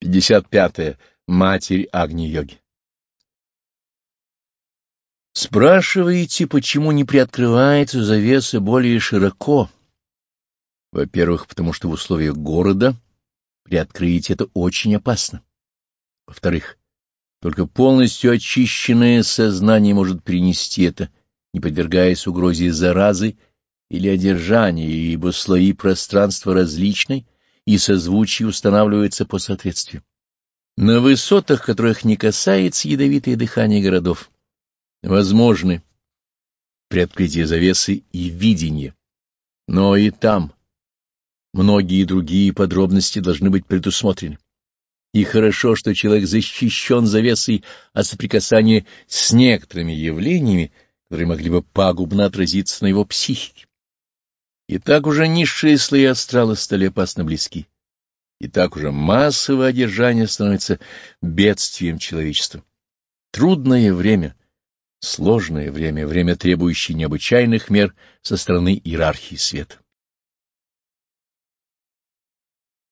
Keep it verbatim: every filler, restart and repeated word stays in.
пятьдесят пятое. Матерь Агни-йоги. Спрашиваете, почему не приоткрывается завеса более широко? Во-первых, потому что в условиях города приоткрыть это очень опасно. Во-вторых, только полностью очищенное сознание может принести это, не подвергаясь угрозе заразы или одержания, ибо слои пространства различны, и созвучие устанавливается по соответствию. На высотах, которых не касается ядовитое дыхание городов, возможны приоткрытие завесы и видение, но и там многие другие подробности должны быть предусмотрены. И хорошо, что человек защищен завесой от соприкасания с некоторыми явлениями, которые могли бы пагубно отразиться на его психике. И так уже низшие слои астрала стали опасно близки. И так уже массовое одержание становится бедствием человечества. Трудное время, сложное время, время, требующее необычайных мер со стороны иерархии света.